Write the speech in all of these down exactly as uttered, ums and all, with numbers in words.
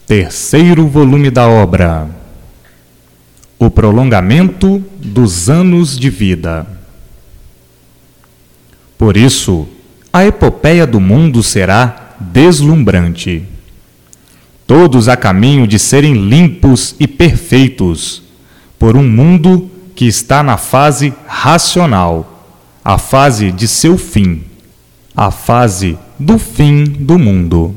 Terceiro volume da obra: O prolongamento dos anos de vida. Por isso, a epopeia do mundo será deslumbrante. Todos a caminho de serem limpos e perfeitos, por um mundo que está na fase racional, a fase de seu fim, a fase do fim do mundo.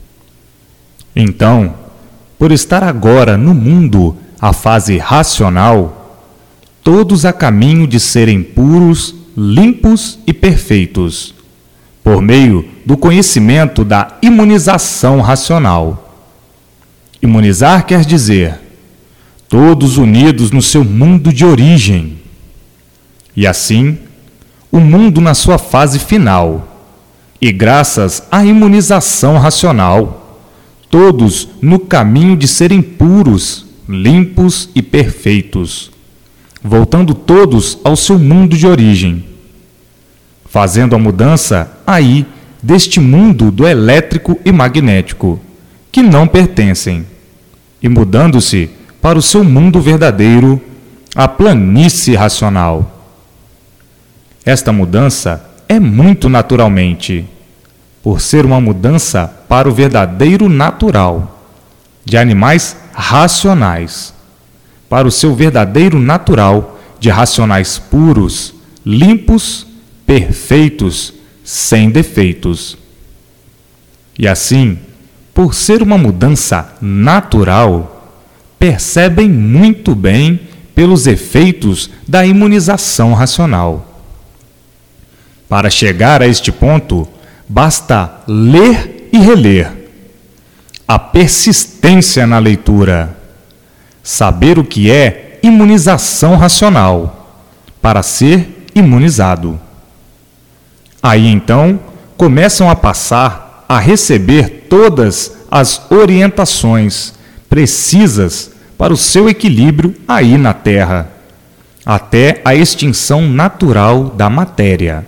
Então, por estar agora no mundo, a fase racional, todos a caminho de serem puros, limpos e perfeitos, por meio do conhecimento da imunização racional. Imunizar quer dizer, todos unidos no seu mundo de origem. E assim, o mundo na sua fase final, e graças à imunização racional, todos no caminho de serem puros, limpos e perfeitos, voltando todos ao seu mundo de origem, fazendo a mudança aí deste mundo do elétrico e magnético, que não pertencem, e mudando-se para o seu mundo verdadeiro, a planície racional. Esta mudança é muito naturalmente, por ser uma mudança para o verdadeiro natural, de animais racionais, para o seu verdadeiro natural de racionais puros, limpos, perfeitos, sem defeitos. E assim, por ser uma mudança natural, percebem muito bem pelos efeitos da imunização racional. Para chegar a este ponto, basta ler e reler. A persistência na leitura. Saber o que é imunização racional, para ser imunizado. Aí então, começam a passar a receber todas as orientações precisas para o seu equilíbrio aí na Terra, até a extinção natural da matéria.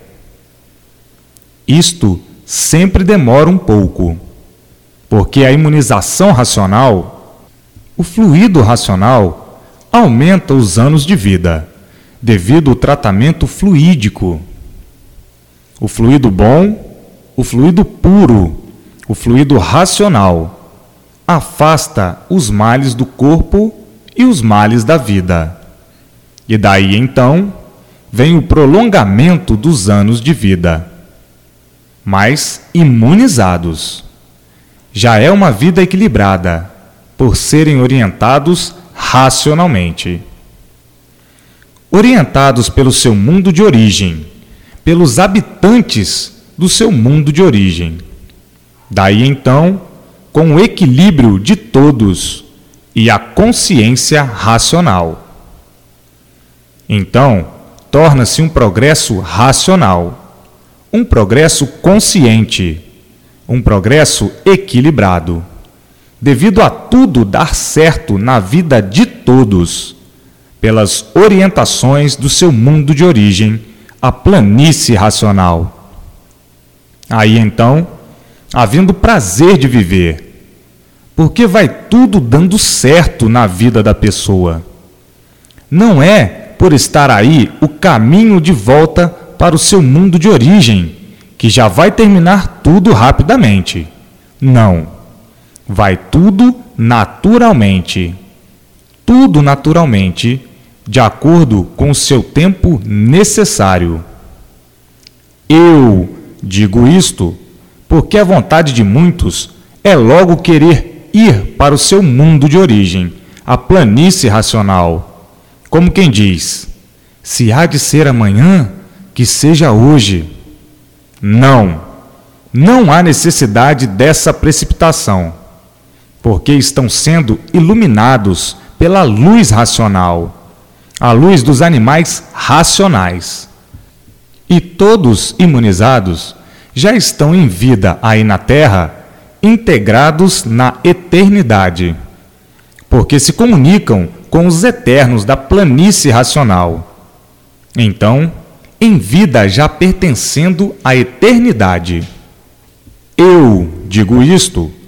Isto sempre demora um pouco, porque a imunização racional, o fluido racional, aumenta os anos de vida, devido ao tratamento fluídico. O fluido bom, o fluido puro, o fluido racional, afasta os males do corpo e os males da vida. E daí então vem o prolongamento dos anos de vida, mas imunizados. Já é uma vida equilibrada, por serem orientados racionalmente. Orientados pelo seu mundo de origem, pelos habitantes do seu mundo de origem. Daí então, com o equilíbrio de todos e a consciência racional. Então, torna-se um progresso racional, um progresso consciente, um progresso equilibrado, devido a tudo dar certo na vida de todos, pelas orientações do seu mundo de origem, a planície racional. Aí então, havendo prazer de viver, porque vai tudo dando certo na vida da pessoa. Não é por estar aí o caminho de volta para o seu mundo de origem, que já vai terminar tudo rapidamente. Não. Vai tudo naturalmente. Tudo naturalmente, de acordo com o seu tempo necessário. Eu digo isto porque a vontade de muitos é logo querer ir para o seu mundo de origem, a planície racional. Como quem diz, se há de ser amanhã, que seja hoje. Não, não há necessidade dessa precipitação, porque estão sendo iluminados pela luz racional, a luz dos animais racionais. E todos imunizados já estão em vida aí na Terra, integrados na eternidade, porque se comunicam com os eternos da planície racional. Então, em vida já pertencendo à eternidade. Eu digo isto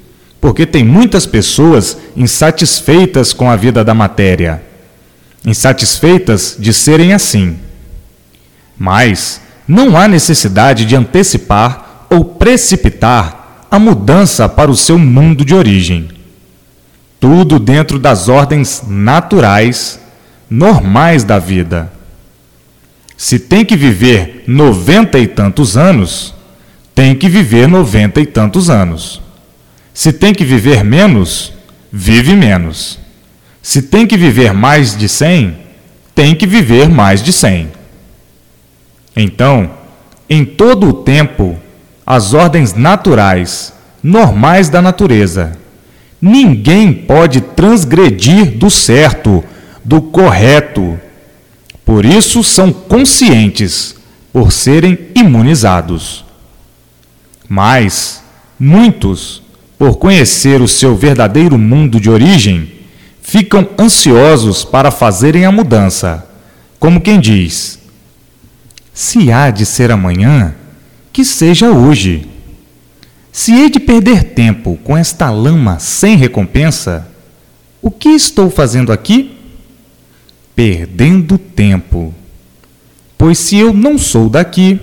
porque tem muitas pessoas insatisfeitas com a vida da matéria, insatisfeitas de serem assim. Mas não há necessidade de antecipar ou precipitar a mudança para o seu mundo de origem. Tudo dentro das ordens naturais, normais da vida. Se tem que viver noventa e tantos anos, tem que viver noventa e tantos anos. Se tem que viver menos, vive menos. Se tem que viver mais de cem, tem que viver mais de cem. Então, em todo o tempo, as ordens naturais, normais da natureza, ninguém pode transgredir do certo, do correto. Por isso são conscientes, por serem imunizados. Mas muitos, por conhecer o seu verdadeiro mundo de origem, ficam ansiosos para fazerem a mudança, como quem diz: se há de ser amanhã, que seja hoje. Se hei de perder tempo com esta lama sem recompensa, o que estou fazendo aqui? Perdendo tempo. Pois se eu não sou daqui...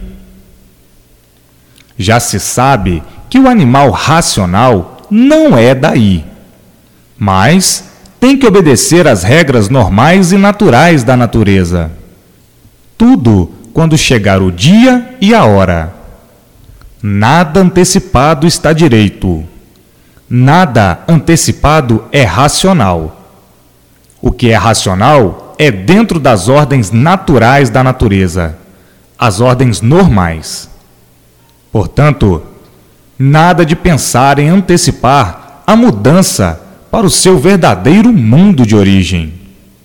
Já se sabe que o animal racional não é daí, mas tem que obedecer às regras normais e naturais da natureza. Tudo quando chegar o dia e a hora. Nada antecipado está direito. Nada antecipado é racional. O que é racional é dentro das ordens naturais da natureza, as ordens normais. Portanto, nada de pensar em antecipar a mudança para o seu verdadeiro mundo de origem.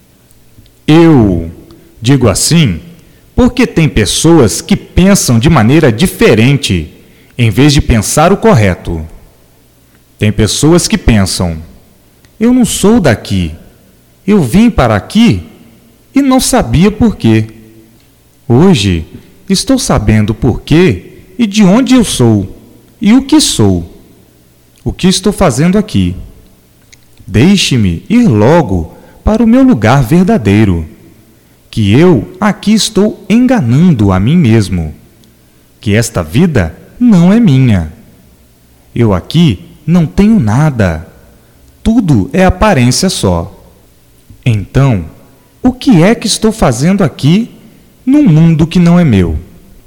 Eu digo assim porque tem pessoas que pensam de maneira diferente, em vez de pensar o correto. Tem pessoas que pensam: eu não sou daqui, eu vim para aqui e não sabia por quê. Hoje estou sabendo por quê e de onde eu sou e o que sou. O que estou fazendo aqui? Deixe-me ir logo para o meu lugar verdadeiro, que eu aqui estou enganando a mim mesmo, que esta vida não é minha. Eu aqui não tenho nada. Tudo é aparência só. Então, o que é que estou fazendo aqui num mundo que não é meu?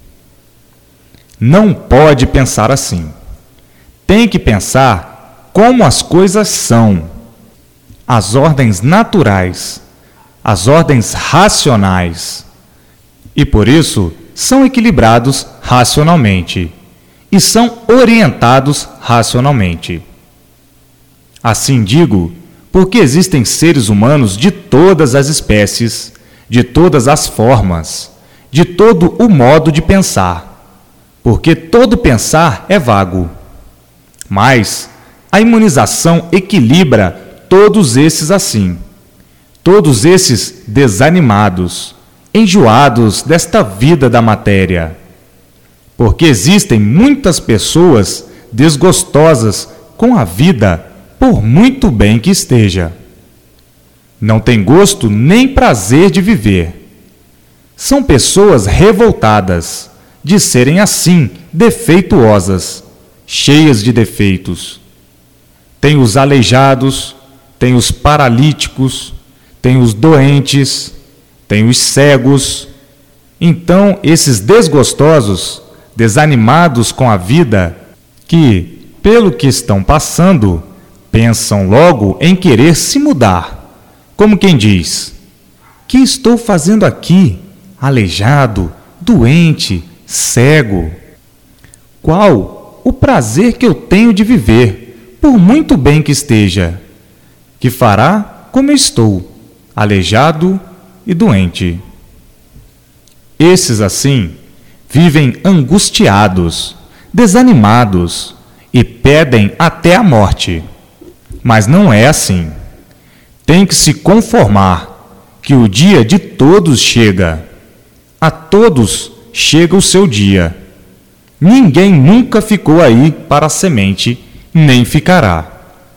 Não pode pensar assim. Tem que pensar como as coisas são. As ordens naturais, as ordens racionais. E por isso são equilibrados racionalmente e são orientados racionalmente. Assim digo, porque existem seres humanos de todas as espécies, de todas as formas, de todo o modo de pensar, porque todo pensar é vago. Mas a imunização equilibra todos esses assim, todos esses desanimados, enjoados desta vida da matéria. Porque existem muitas pessoas desgostosas com a vida, por muito bem que esteja. Não tem gosto nem prazer de viver. São pessoas revoltadas de serem assim, defeituosas, cheias de defeitos. Tem os aleijados, tem os paralíticos, tem os doentes, tem os cegos. Então, esses desgostosos, desanimados com a vida, que, pelo que estão passando, pensam logo em querer se mudar, como quem diz: que estou fazendo aqui, aleijado, doente, cego? Qual o prazer que eu tenho de viver, por muito bem que esteja, que fará como eu estou, aleijado e doente? Esses assim vivem angustiados, desanimados e pedem até a morte. Mas não é assim. Tem que se conformar que o dia de todos chega. A todos chega o seu dia. Ninguém nunca ficou aí para a semente, nem ficará.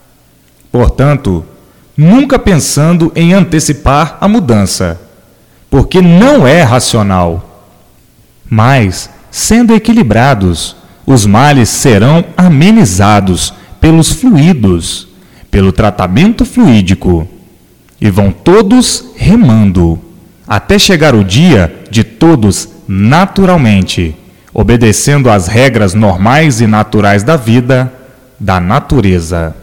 Portanto, nunca pensando em antecipar a mudança, porque não é racional. Mas, sendo equilibrados, os males serão amenizados pelos fluidos, pelo tratamento fluídico, e vão todos remando, até chegar o dia de todos naturalmente, obedecendo às regras normais e naturais da vida, da natureza.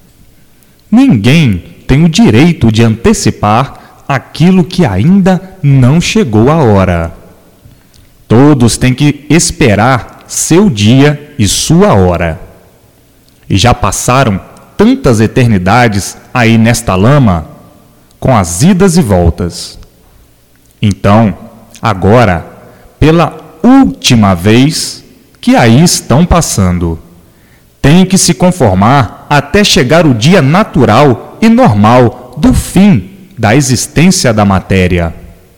Ninguém tem o direito de antecipar aquilo que ainda não chegou a hora. Todos têm que esperar seu dia e sua hora. E já passaram tantas eternidades aí nesta lama, com as idas e voltas. Então, agora, pela última vez que aí estão passando, têm que se conformar até chegar o dia natural e normal do fim da existência da matéria.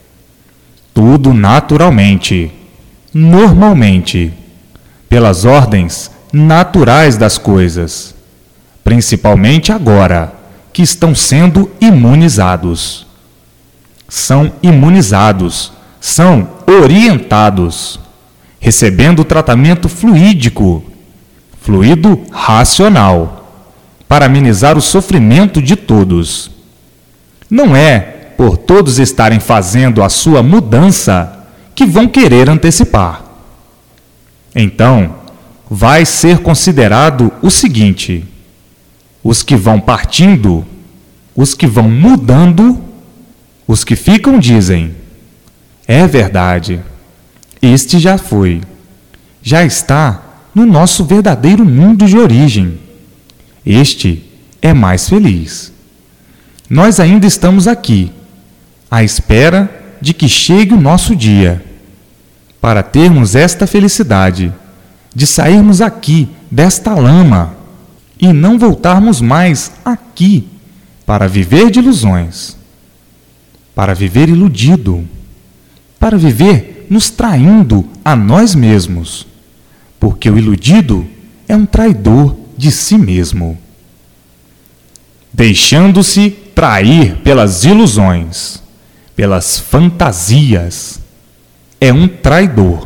Tudo naturalmente, normalmente, pelas ordens naturais das coisas, principalmente agora que estão sendo imunizados. São imunizados, são orientados, recebendo tratamento fluídico, fluido racional, para amenizar o sofrimento de todos. Não é por todos estarem fazendo a sua mudança que vão querer antecipar. Então, vai ser considerado o seguinte: os que vão partindo, os que vão mudando, os que ficam dizem: é verdade, este já foi, já está no nosso verdadeiro mundo de origem. Este é mais feliz. Nós ainda estamos aqui, à espera de que chegue o nosso dia, para termos esta felicidade, de sairmos aqui desta lama e não voltarmos mais aqui para viver de ilusões, para viver iludido, para viver nos traindo a nós mesmos, porque o iludido é um traidor de si mesmo. Deixando-se trair pelas ilusões, pelas fantasias, é um traidor.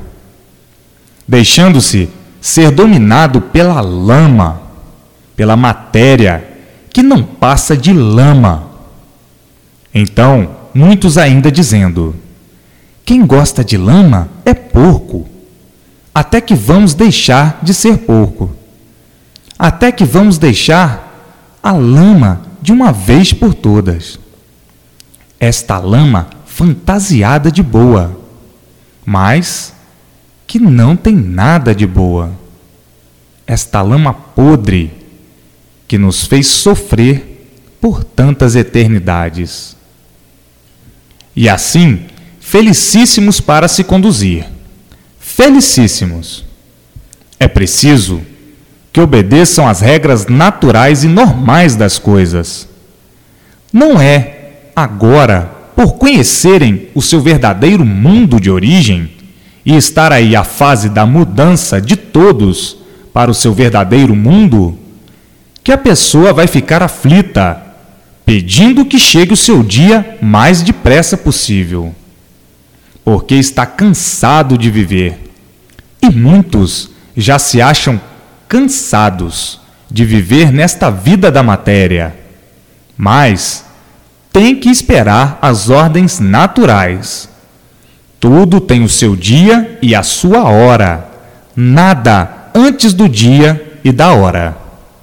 Deixando-se ser dominado pela lama, pela matéria, que não passa de lama. Então, muitos ainda dizendo: quem gosta de lama é porco. Até que vamos deixar de ser porco. Até que vamos deixar a lama de uma vez por todas. Esta lama fantasiada de boa, mas que não tem nada de boa. Esta lama podre que nos fez sofrer por tantas eternidades. E assim, felicíssimos para se conduzir. Felicíssimos. É preciso que obedeçam às regras naturais e normais das coisas. Não é agora, por conhecerem o seu verdadeiro mundo de origem e estar aí a fase da mudança de todos para o seu verdadeiro mundo, que a pessoa vai ficar aflita, pedindo que chegue o seu dia mais depressa possível, porque está cansado de viver. E muitos já se acham cansados de viver nesta vida da matéria, mas tem que esperar as ordens naturais. Tudo tem o seu dia e a sua hora, nada antes do dia e da hora.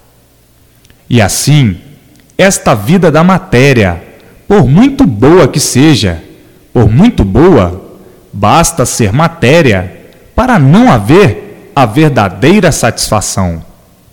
E assim, esta vida da matéria, por muito boa que seja, por muito boa, basta ser matéria para não haver a verdadeira satisfação.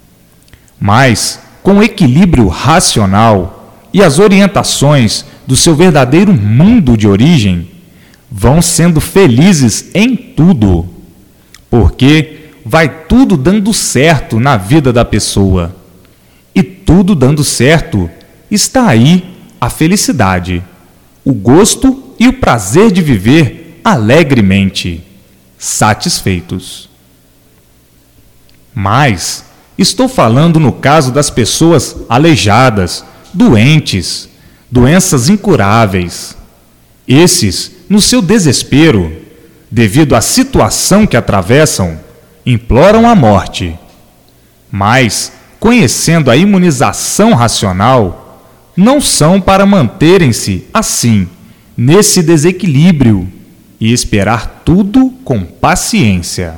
Mas, com o equilíbrio racional e as orientações do seu verdadeiro mundo de origem, vão sendo felizes em tudo, porque vai tudo dando certo na vida da pessoa. E tudo dando certo, está aí a felicidade, o gosto e o prazer de viver alegremente, satisfeitos. Mas, estou falando no caso das pessoas aleijadas, doentes, doenças incuráveis. Esses, no seu desespero, devido à situação que atravessam, imploram a morte. Mas, conhecendo a imunização racional, não são para manterem-se assim, nesse desequilíbrio, e esperar tudo com paciência.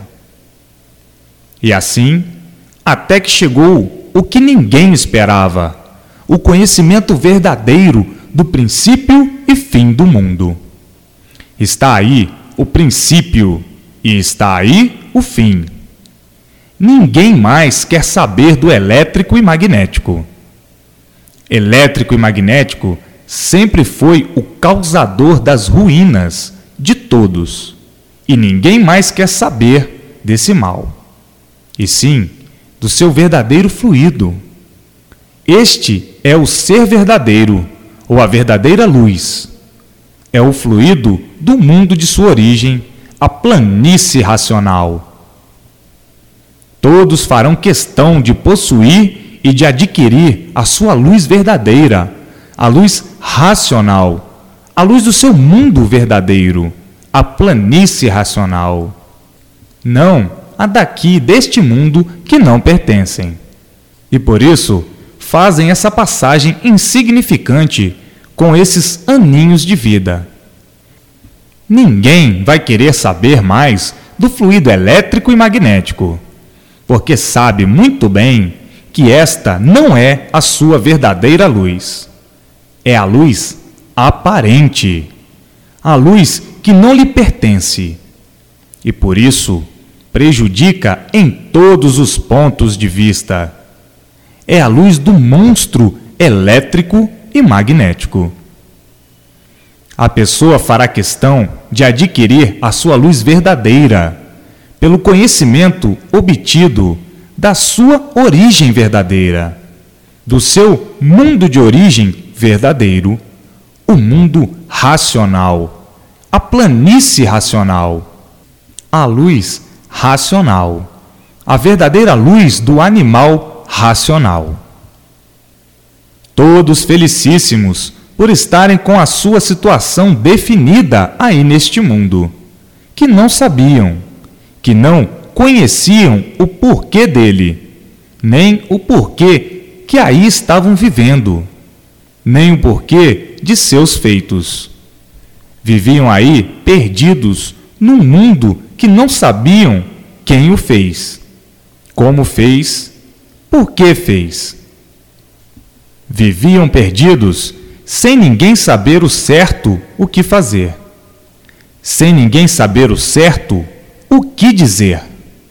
E assim, até que chegou o que ninguém esperava, o conhecimento verdadeiro do princípio e fim do mundo. Está aí o princípio e está aí o fim. Ninguém mais quer saber do elétrico e magnético. Elétrico e magnético sempre foi o causador das ruínas de todos, e ninguém mais quer saber desse mal, e sim do seu verdadeiro fluido. Este é o ser verdadeiro, ou a verdadeira luz. É o fluido do mundo de sua origem, a planície racional. Todos farão questão de possuir e de adquirir a sua luz verdadeira, a luz racional, a luz do seu mundo verdadeiro, a planície racional. Não a daqui deste mundo que não pertencem. E por isso fazem essa passagem insignificante com esses aninhos de vida. Ninguém vai querer saber mais do fluido elétrico e magnético, porque sabe muito bem que esta não é a sua verdadeira luz. É a luz aparente, a luz que não lhe pertence, e por isso prejudica em todos os pontos de vista. É a luz do monstro elétrico e magnético. A pessoa fará questão de adquirir a sua luz verdadeira, pelo conhecimento obtido da sua origem verdadeira, do seu mundo de origem verdadeiro, o mundo racional, a planície racional, a luz racional, a verdadeira luz do animal racional. Todos felicíssimos por estarem com a sua situação definida aí neste mundo, que não sabiam, que não conheciam o porquê dele, nem o porquê que aí estavam vivendo, nem o porquê de seus feitos. Viviam aí perdidos num mundo que não sabiam quem o fez, como fez, por que fez. Viviam perdidos sem ninguém saber o certo o que fazer, sem ninguém saber o certo o que dizer.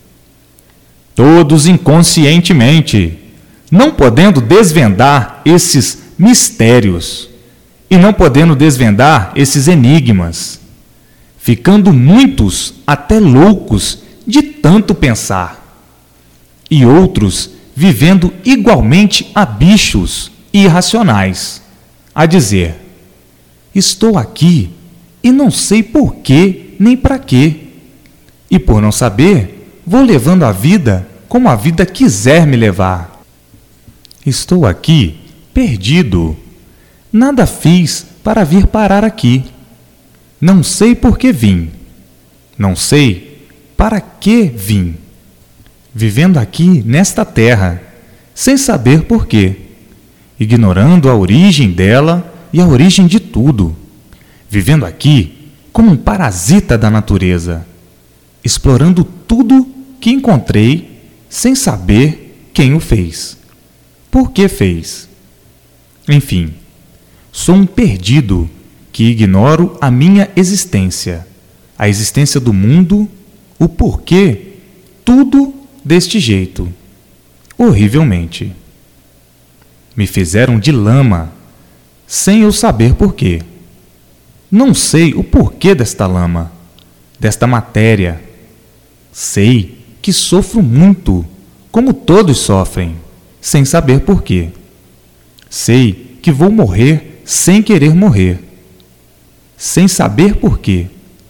Todos inconscientemente, não podendo desvendar esses mistérios e não podendo desvendar esses enigmas, ficando muitos até loucos de tanto pensar, e outros vivendo igualmente a bichos irracionais, a dizer: estou aqui e não sei por quê nem para quê, e por não saber, vou levando a vida como a vida quiser me levar. Estou aqui perdido, nada fiz para vir parar aqui. Não sei por que vim, não sei para que vim. Vivendo aqui nesta terra, sem saber por quê, ignorando a origem dela e a origem de tudo. Vivendo aqui como um parasita da natureza, explorando tudo que encontrei sem saber quem o fez, por que fez. Enfim, sou um perdido que ignoro a minha existência, a existência do mundo, o porquê, tudo deste jeito, horrivelmente. Me fizeram de lama, sem eu saber porquê. Não sei o porquê desta lama, desta matéria. Sei que sofro muito, como todos sofrem, sem saber porquê. Sei que vou morrer sem querer morrer, sem saber porquê,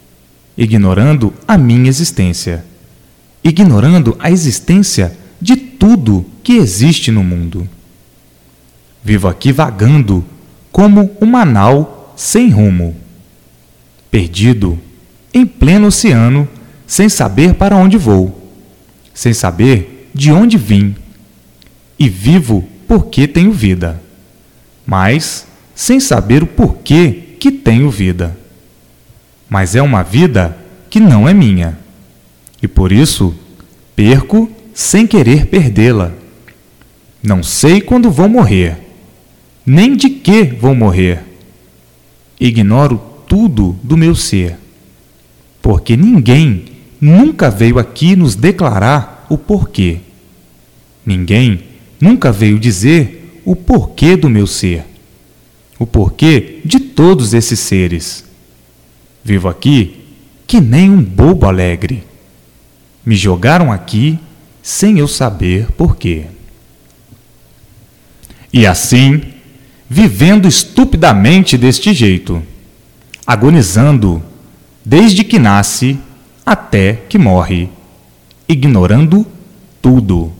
ignorando a minha existência, ignorando a existência de tudo que existe no mundo. Vivo aqui vagando como uma nau sem rumo, perdido em pleno oceano, sem saber para onde vou, sem saber de onde vim, e vivo porque tenho vida, mas sem saber o porquê que tenho vida. Mas é uma vida que não é minha, e por isso perco sem querer perdê-la. Não sei quando vou morrer, nem de que vou morrer. Ignoro tudo do meu ser, porque ninguém nunca veio aqui nos declarar o porquê. Ninguém nunca veio dizer o porquê do meu ser, o porquê de todos esses seres. Vivo aqui que nem um bobo alegre. Me jogaram aqui sem eu saber porquê. E assim, vivendo estupidamente deste jeito, agonizando desde que nasce até que morre, ignorando tudo.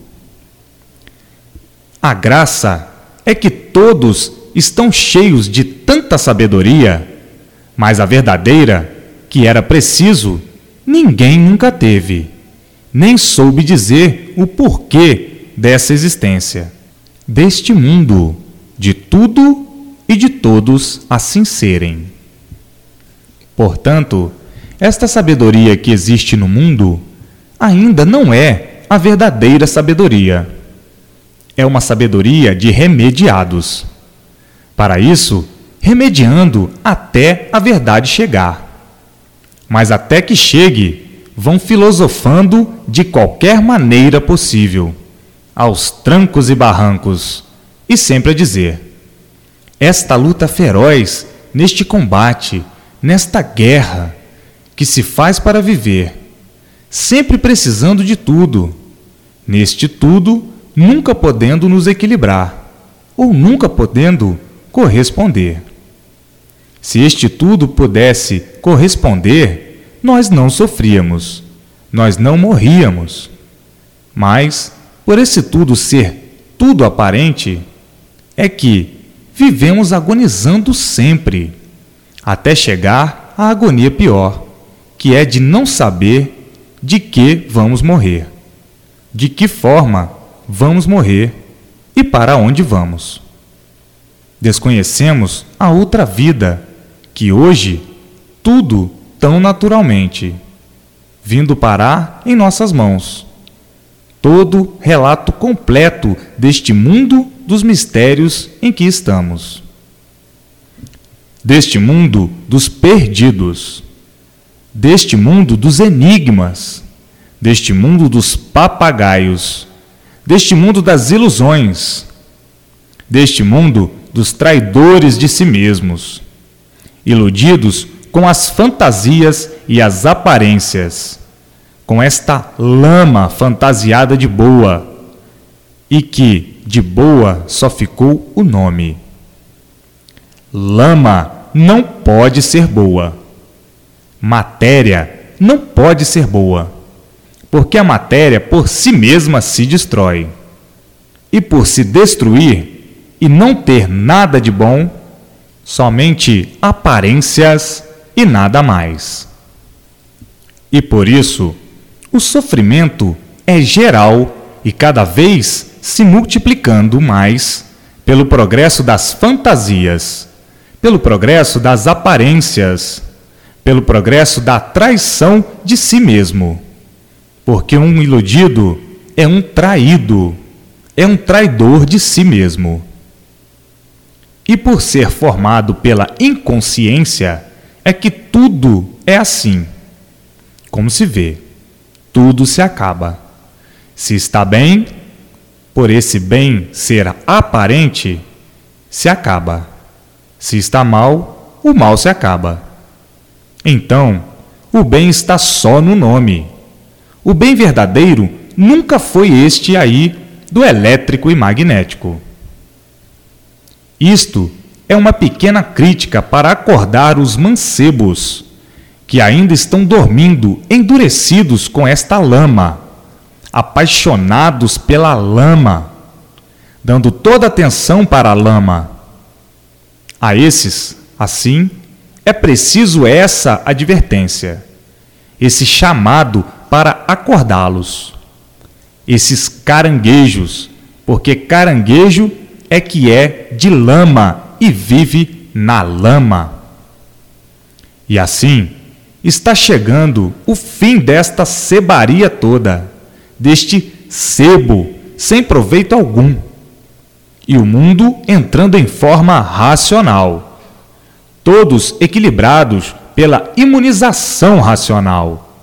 A graça é que todos estão cheios de tanta sabedoria, mas a verdadeira, que era preciso, ninguém nunca teve, nem soube dizer o porquê dessa existência, deste mundo, de tudo e de todos assim serem. Portanto, esta sabedoria que existe no mundo ainda não é a verdadeira sabedoria. É uma sabedoria de remediados. Para isso, remediando até a verdade chegar. Mas até que chegue, vão filosofando de qualquer maneira possível, aos trancos e barrancos, e sempre a dizer: esta luta feroz, neste combate, nesta guerra, que se faz para viver, sempre precisando de tudo, neste tudo nunca podendo nos equilibrar, ou nunca podendo corresponder. Se este tudo pudesse corresponder, nós não sofríamos, nós não morríamos. Mas, por esse tudo ser tudo aparente, é que vivemos agonizando sempre, até chegar à agonia pior, que é de não saber de que vamos morrer, de que forma vamos morrer e para onde vamos. Desconhecemos a outra vida, que hoje, tudo tão naturalmente, vindo parar em nossas mãos. Todo relato completo deste mundo dos mistérios em que estamos. Deste mundo dos perdidos, deste mundo dos enigmas, deste mundo dos papagaios, deste mundo das ilusões, deste mundo dos traidores de si mesmos, iludidos com as fantasias e as aparências, com esta lama fantasiada de boa, e que de boa só ficou o nome. Lama não pode ser boa. Matéria não pode ser boa, porque a matéria por si mesma se destrói. E por se destruir e não ter nada de bom, somente aparências e nada mais. E por isso, o sofrimento é geral e cada vez se multiplicando mais pelo progresso das fantasias, pelo progresso das aparências, pelo progresso da traição de si mesmo. Porque um iludido é um traído, é um traidor de si mesmo. E por ser formado pela inconsciência, é que tudo é assim. Como se vê, tudo se acaba. Se está bem, por esse bem ser aparente, se acaba. Se está mal, o mal se acaba. Então, o bem está só no nome. O bem verdadeiro nunca foi este aí do elétrico e magnético. Isto é uma pequena crítica para acordar os mancebos, que ainda estão dormindo endurecidos com esta lama, apaixonados pela lama, dando toda a atenção para a lama. A esses, assim, é preciso essa advertência, esse chamado para acordá-los. Esses caranguejos, porque caranguejo é que é de lama e vive na lama. E assim, está chegando o fim desta sebaria toda, deste sebo sem proveito algum, e o mundo entrando em forma racional, todos equilibrados pela imunização racional.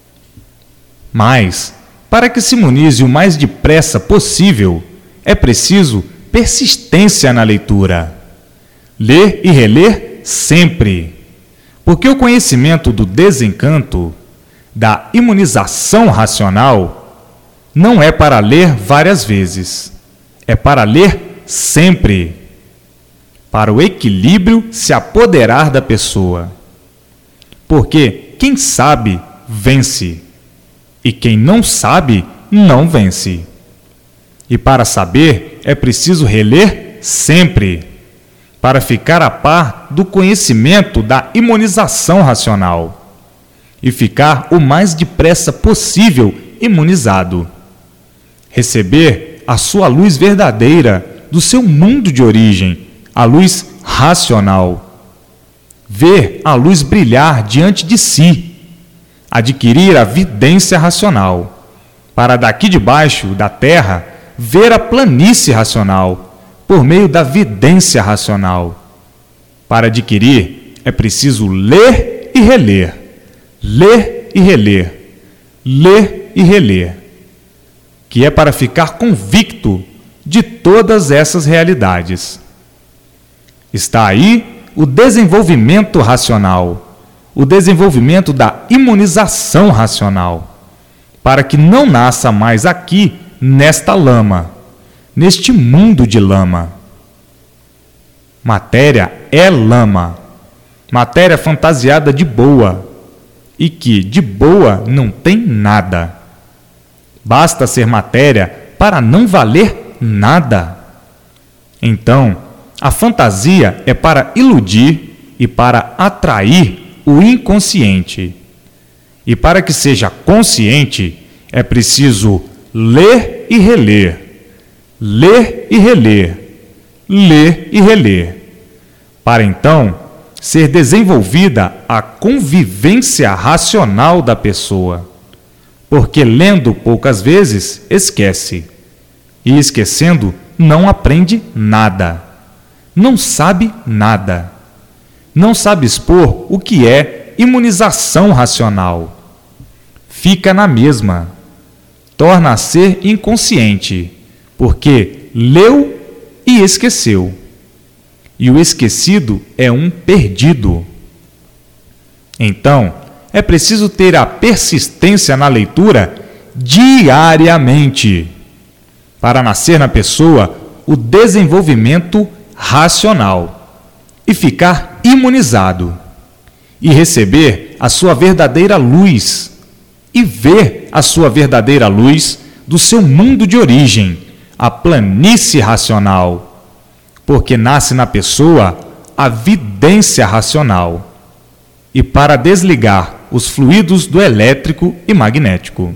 Mas, para que se imunize o mais depressa possível, é preciso persistência na leitura. Ler e reler sempre, porque o conhecimento do desencanto, da imunização racional, não é para ler várias vezes, é para ler sempre, para o equilíbrio se apoderar da pessoa. Porque quem sabe, vence, e quem não sabe, não vence. E para saber, é preciso reler sempre, para ficar a par do conhecimento da imunização racional e ficar o mais depressa possível imunizado. Receber a sua luz verdadeira do seu mundo de origem, a luz racional. Ver a luz brilhar diante de si, adquirir a vidência racional, para daqui de baixo da terra ver a planície racional, por meio da vidência racional. Para adquirir, é preciso ler e reler, ler e reler, ler e reler, que é para ficar convicto de todas essas realidades. Está aí o desenvolvimento racional, o desenvolvimento da imunização racional, para que não nasça mais aqui, nesta lama, neste mundo de lama. Matéria é lama, matéria fantasiada de boa, e que de boa não tem nada. Basta ser matéria para não valer nada. Então, a fantasia é para iludir e para atrair o inconsciente. E para que seja consciente, é preciso ler e reler, ler e reler, ler e reler, para então ser desenvolvida a convivência racional da pessoa. Porque lendo poucas vezes, esquece. E esquecendo, não aprende nada. Não sabe nada. Não sabe expor o que é imunização racional. Fica na mesma. Torna a ser inconsciente, porque leu e esqueceu. E o esquecido é um perdido. Então, é preciso ter a persistência na leitura diariamente, para nascer na pessoa o desenvolvimento racional e ficar imunizado, e receber a sua verdadeira luz, e ver a sua verdadeira luz do seu mundo de origem, a planície racional, porque nasce na pessoa a vidência racional, e para desligar os fluidos do elétrico e magnético.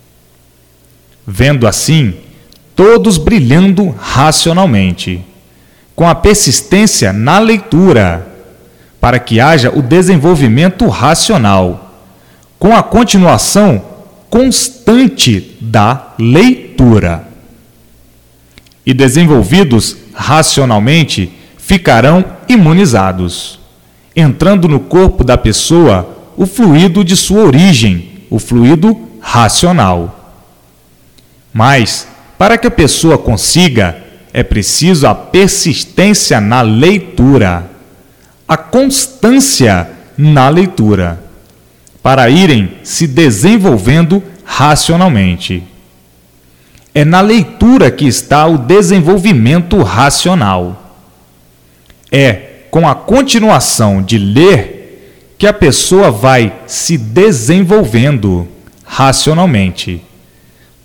Vendo assim, todos brilhando racionalmente, com a persistência na leitura, para que haja o desenvolvimento racional, com a continuação constante da leitura. E desenvolvidos racionalmente, ficarão imunizados, entrando no corpo da pessoa o fluido de sua origem, o fluido racional. Mas, para que a pessoa consiga, é preciso a persistência na leitura, a constância na leitura, para irem se desenvolvendo racionalmente. É na leitura que está o desenvolvimento racional. É com a continuação de ler que a pessoa vai se desenvolvendo racionalmente,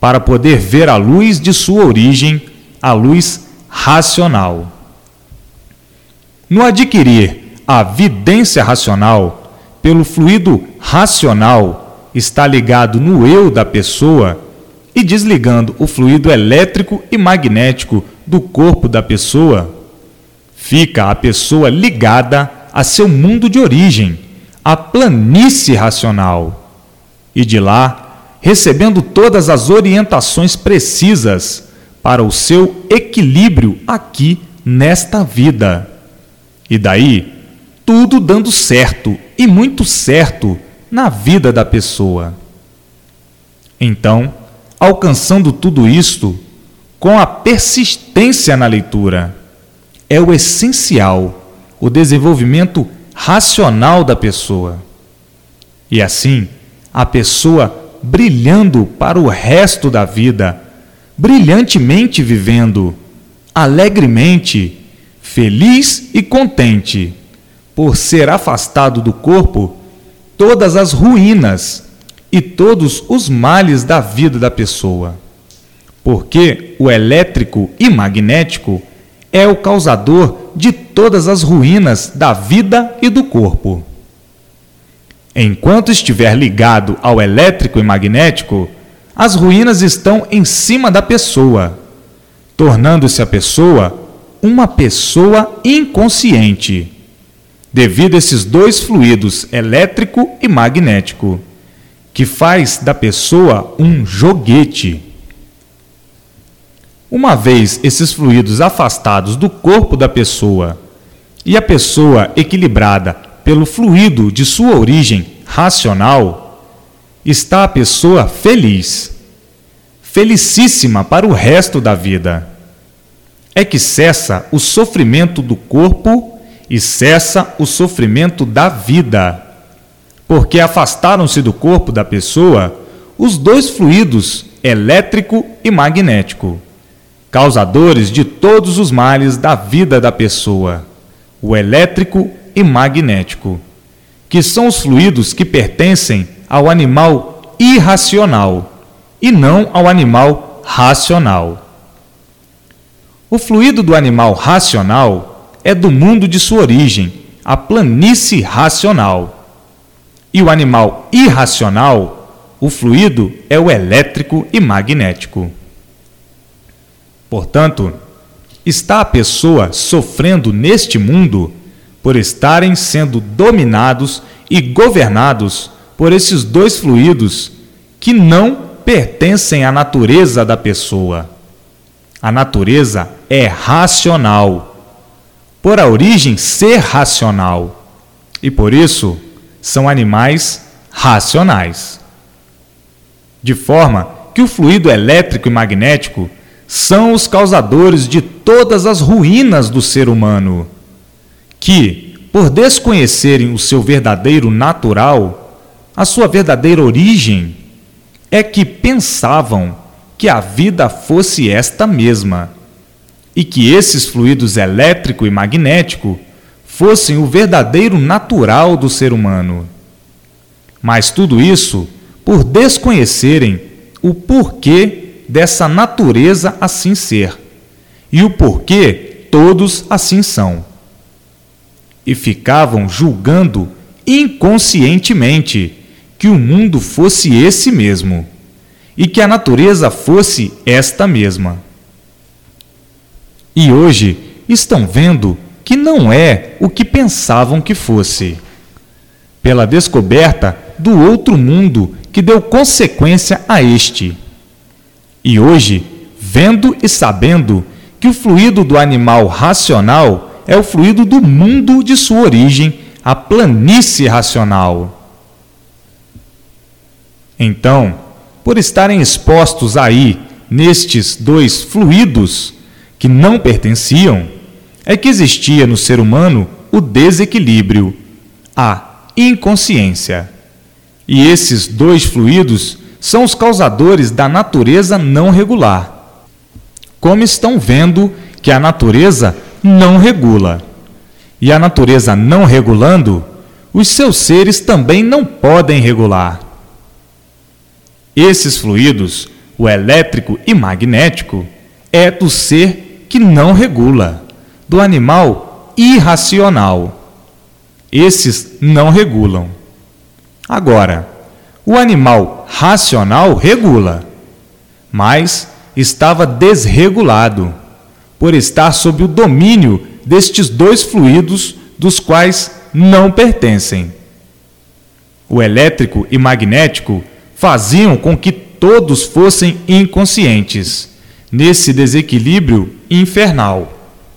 para poder ver a luz de sua origem, a luz racional. No adquirir a vidência racional, pelo fluido racional, está ligado no eu da pessoa e desligando o fluido elétrico e magnético do corpo da pessoa, fica a pessoa ligada a seu mundo de origem, a planície racional, e de lá, recebendo todas as orientações precisas para o seu equilíbrio aqui nesta vida. E daí, tudo dando certo e muito certo na vida da pessoa. Então, alcançando tudo isto, com a persistência na leitura, é o essencial, o desenvolvimento racional da pessoa. E assim, a pessoa brilhando para o resto da vida, brilhantemente vivendo, alegremente, feliz e contente, por ser afastado do corpo todas as ruínas e todos os males da vida da pessoa. Porque o elétrico e magnético é o causador de todas as ruínas da vida e do corpo. Enquanto estiver ligado ao elétrico e magnético, as ruínas estão em cima da pessoa, tornando-se a pessoa uma pessoa inconsciente, devido a esses dois fluidos, elétrico e magnético, que faz da pessoa um joguete. Uma vez esses fluidos afastados do corpo da pessoa e a pessoa equilibrada pelo fluido de sua origem racional, está a pessoa feliz, felicíssima para o resto da vida. É que cessa o sofrimento do corpo e cessa o sofrimento da vida, porque afastaram-se do corpo da pessoa os dois fluidos, elétrico e magnético, causadores de todos os males da vida da pessoa, o elétrico e magnético, que são os fluidos que pertencem ao animal irracional e não ao animal racional. O fluido do animal racional é do mundo de sua origem, a planície racional. E o animal irracional, o fluido é o elétrico e magnético. Portanto, está a pessoa sofrendo neste mundo por estarem sendo dominados e governados por esses dois fluidos que não pertencem à natureza da pessoa. A natureza é racional, por a origem ser racional, e por isso são animais racionais. De forma que o fluido elétrico e magnético são os causadores de todas as ruínas do ser humano, que, por desconhecerem o seu verdadeiro natural, a sua verdadeira origem, é que pensavam que a vida fosse esta mesma, e que esses fluidos elétrico e magnético fossem o verdadeiro natural do ser humano. Mas tudo isso por desconhecerem o porquê dessa natureza assim ser, e o porquê todos assim são. E ficavam julgando inconscientemente que o mundo fosse esse mesmo, e que a natureza fosse esta mesma. E hoje estão vendo que não é o que pensavam que fosse, pela descoberta do outro mundo que deu consequência a este. E hoje, vendo e sabendo que o fluido do animal racional é o fluido do mundo de sua origem, a planície racional. Então, por estarem expostos aí, nestes dois fluidos que não pertenciam, é que existia no ser humano o desequilíbrio, a inconsciência. E esses dois fluidos são os causadores da natureza não regular. Como estão vendo que a natureza não regula. E a natureza não regulando, os seus seres também não podem regular. Esses fluidos o elétrico e magnético, é do ser que não regula, do animal irracional. Esses não regulam. Agora, o animal racional regula, mas estava desregulado, por estar sob o domínio destes dois fluidos dos quais não pertencem. O elétrico e magnético faziam com que todos fossem inconscientes, nesse desequilíbrio infernal.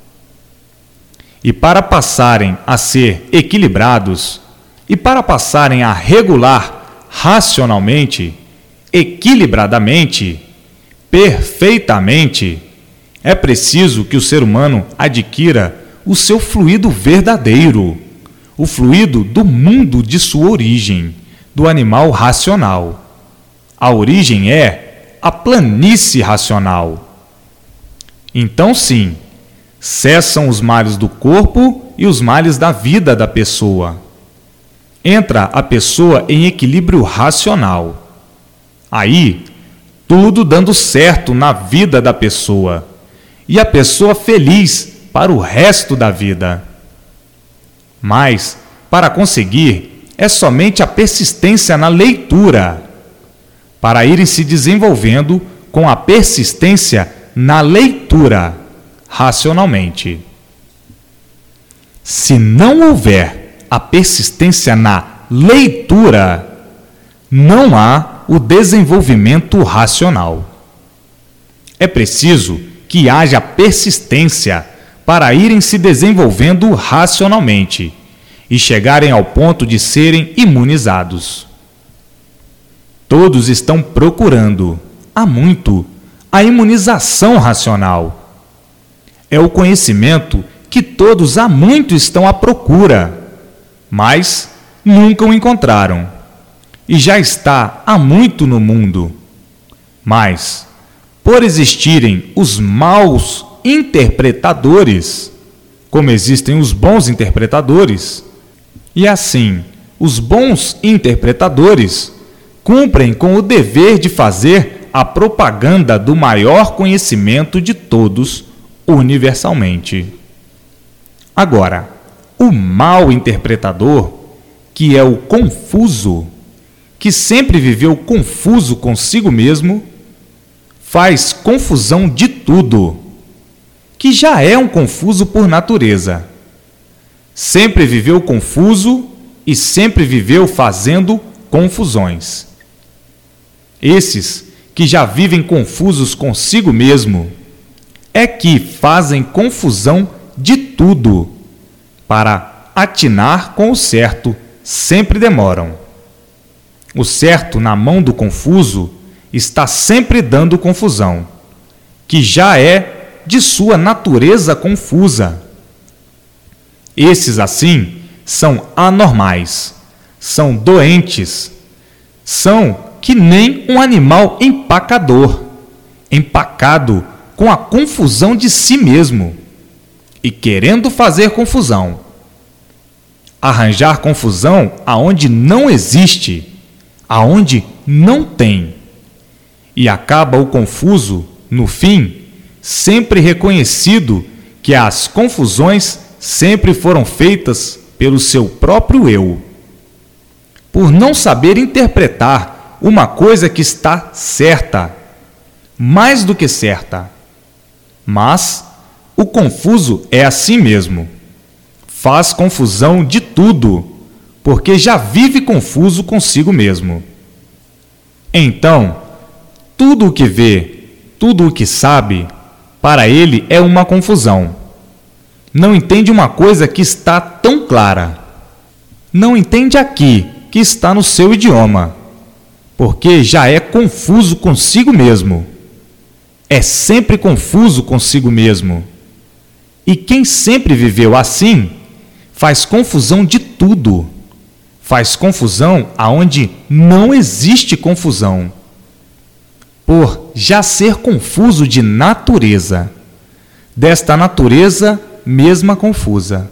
E para passarem a ser equilibrados, e para passarem a regular racionalmente, equilibradamente, perfeitamente, é preciso que o ser humano adquira o seu fluido verdadeiro, o fluido do mundo de sua origem, do animal racional. A origem é a planície racional. Então, sim, cessam os males do corpo e os males da vida da pessoa. Entra a pessoa em equilíbrio racional. Aí, tudo dando certo na vida da pessoa. E a pessoa feliz para o resto da vida. Mas, para conseguir, é somente a persistência na leitura, para irem se desenvolvendo com a persistência na leitura, racionalmente. Se não houver a persistência na leitura, não há o desenvolvimento racional. É preciso que haja persistência para irem se desenvolvendo racionalmente e chegarem ao ponto de serem imunizados. Todos estão procurando, há muito, a imunização racional. É o conhecimento que todos há muito estão à procura, mas nunca o encontraram. E já está há muito no mundo. Mas, por existirem os maus interpretadores, como existem os bons interpretadores, e assim, os bons interpretadores cumprem com o dever de fazer a propaganda do maior conhecimento de todos universalmente. Agora, o mau interpretador, que é o confuso, que sempre viveu confuso consigo mesmo, faz confusão de tudo, que já é um confuso por natureza. Sempre viveu confuso e sempre viveu fazendo confusões. Esses que já vivem confusos consigo mesmo é que fazem confusão de tudo. Para atinar com o certo, sempre demoram. O certo na mão do confuso está sempre dando confusão, que já é de sua natureza confusa. Esses, assim, são anormais, são doentes, são que nem um animal empacador, empacado com a confusão de si mesmo e querendo fazer confusão. Arranjar confusão aonde não existe, aonde não tem. E acaba o confuso, no fim, sempre reconhecido que as confusões sempre foram feitas pelo seu próprio eu, por não saber interpretar uma coisa que está certa, mais do que certa. Mas o confuso é assim mesmo. Faz confusão de tudo, porque já vive confuso consigo mesmo. Então, tudo o que vê, tudo o que sabe, para ele é uma confusão. Não entende uma coisa que está tão clara. Não entende aqui, que está no seu idioma, porque já é confuso consigo mesmo. É sempre confuso consigo mesmo. E quem sempre viveu assim, faz confusão de tudo. Faz confusão aonde não existe confusão. Por já ser confuso de natureza, desta natureza mesma confusa.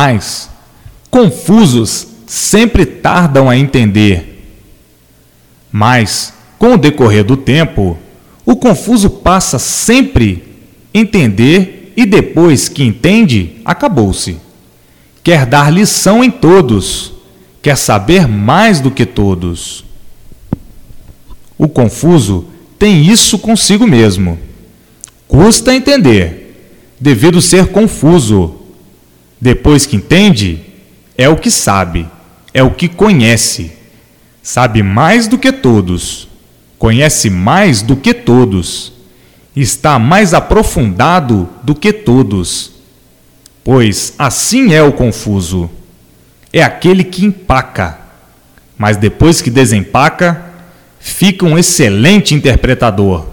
Mas confusos sempre tardam a entender. Mas, com o decorrer do tempo, o confuso passa sempre a entender e depois que entende, acabou-se. Quer dar lição em todos, quer saber mais do que todos. O confuso tem isso consigo mesmo. Custa entender, devido ser confuso. Depois que entende, é o que sabe, é o que conhece. Sabe mais do que todos, conhece mais do que todos, está mais aprofundado do que todos. Pois assim é o confuso. É aquele que empaca, mas depois que desempaca, fica um excelente interpretador.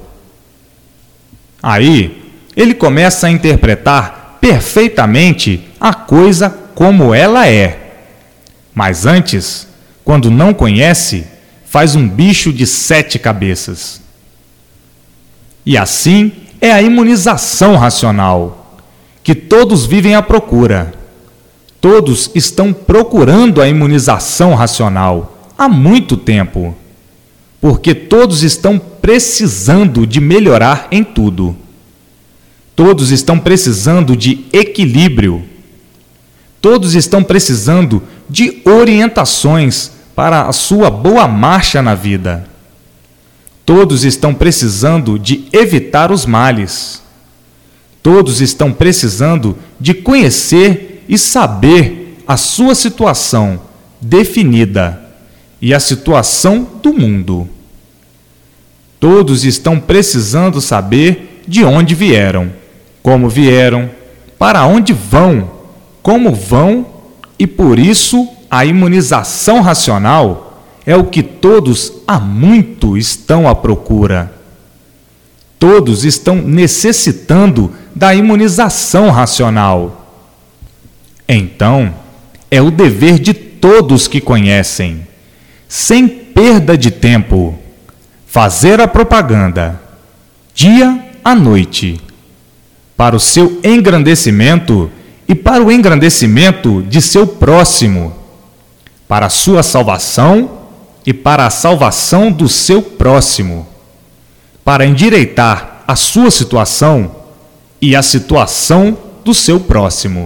Aí, ele começa a interpretar perfeitamente a coisa como ela é. Mas antes, quando não conhece, faz um bicho de sete cabeças. E assim é a imunização racional, que todos vivem à procura. Todos estão procurando a imunização racional há muito tempo, porque todos estão precisando de melhorar em tudo. Todos estão precisando de equilíbrio. Todos estão precisando de orientações para a sua boa marcha na vida. Todos estão precisando de evitar os males. Todos estão precisando de conhecer e saber a sua situação definida e a situação do mundo. Todos estão precisando saber de onde vieram, como vieram, para onde vão, como vão, e por isso a imunização racional é o que todos há muito estão à procura. Todos estão necessitando da imunização racional. Então, é o dever de todos que conhecem, sem perda de tempo, fazer a propaganda, dia à noite, para o seu engrandecimento e para o engrandecimento de seu próximo, para a sua salvação e para a salvação do seu próximo, para endireitar a sua situação e a situação do seu próximo.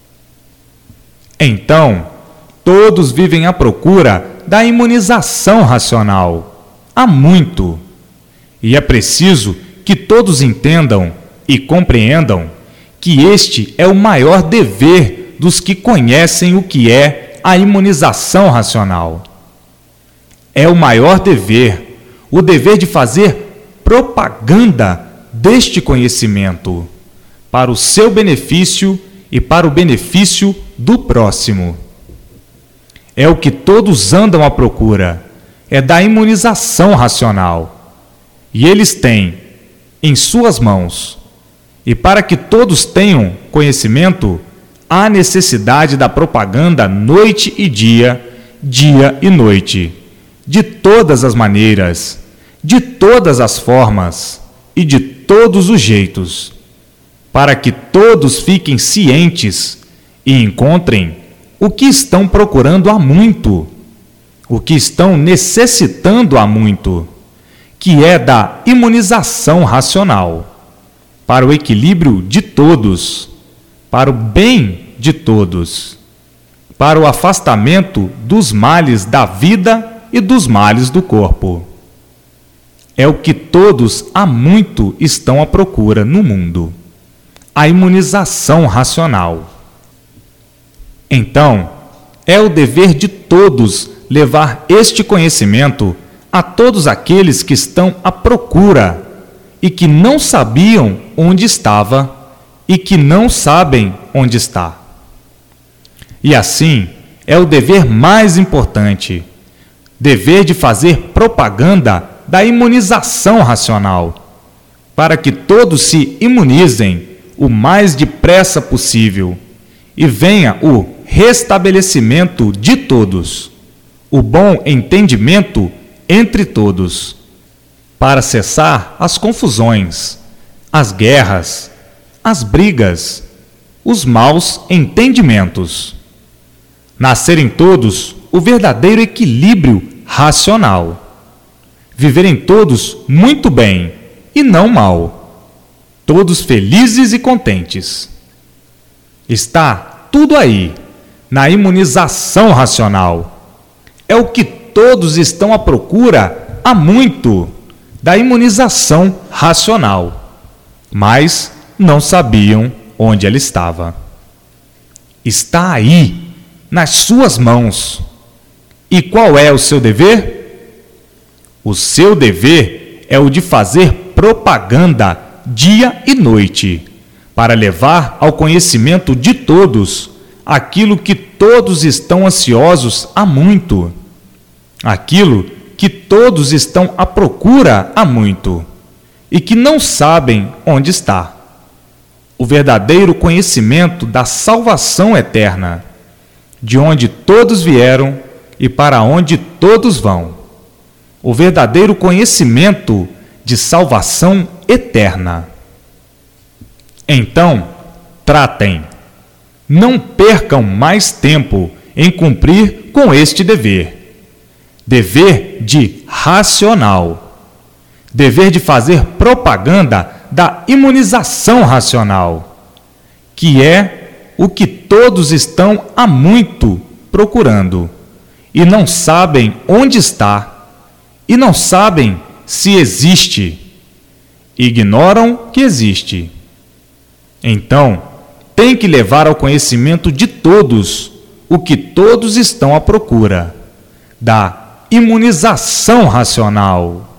Então, todos vivem à procura da imunização racional, há muito. E é preciso que todos entendam e compreendam que este é o maior dever dos que conhecem o que é a imunização racional. É o maior dever, o dever de fazer propaganda deste conhecimento, para o seu benefício e para o benefício do próximo. É o que todos andam à procura, é da imunização racional. E eles têm em suas mãos. E para que todos tenham conhecimento, há necessidade da propaganda noite e dia, dia e noite, de todas as maneiras, de todas as formas e de todos os jeitos, para que todos fiquem cientes e encontrem o que estão procurando há muito, o que estão necessitando há muito, que é da imunização racional, para o equilíbrio de todos, para o bem de todos, para o afastamento dos males da vida e dos males do corpo. É o que todos há muito estão à procura no mundo, a imunização racional. Então, é o dever de todos levar este conhecimento a todos aqueles que estão à procura e que não sabiam onde estava e que não sabem onde está. E assim, é o dever mais importante, dever de fazer propaganda da imunização racional, para que todos se imunizem o mais depressa possível e venha o restabelecimento de todos, o bom entendimento entre todos, para cessar as confusões, as guerras, as brigas, os maus entendimentos. Nascer em todos o verdadeiro equilíbrio racional. viverem todos muito bem e não mal, todos felizes e contentes. Está tudo aí, na imunização racional. É o que todos estão à procura há muito, da imunização racional, mas não sabiam onde ela estava. Está aí, nas suas mãos. E qual é o seu dever? O seu dever é o de fazer propaganda dia e noite, para levar ao conhecimento de todos aquilo que todos estão ansiosos há muito, aquilo que todos estão à procura há muito e que não sabem onde está. O verdadeiro conhecimento da salvação eterna, de onde todos vieram e para onde todos vão. O verdadeiro conhecimento de salvação eterna. Então, tratem. Não percam mais tempo em cumprir com este dever. Dever de racional. Dever de fazer propaganda da imunização racional, que é o que todos estão há muito procurando e não sabem onde está e não sabem se existe. Ignoram que existe. Então, tem que levar ao conhecimento de todos o que todos estão à procura, da imunização racional.